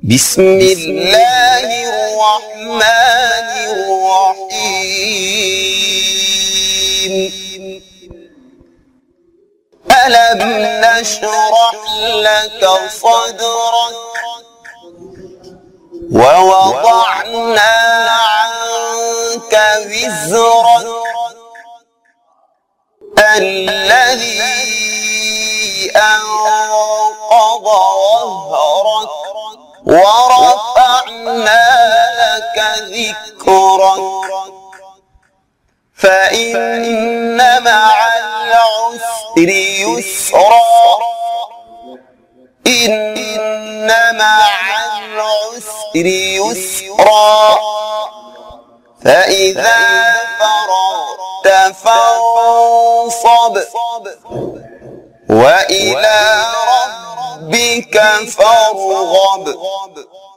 بسم الله الرحمن الرحيم. ألم نشرح لك صدرك ووضعنا عنك وزرك الذي أنقض ظهرك ورفعنا لك ذكرك فإن مع العسر يسرا إن مع العسر يسرا فإذا فرغت فانصب وإلى ربك فارغب.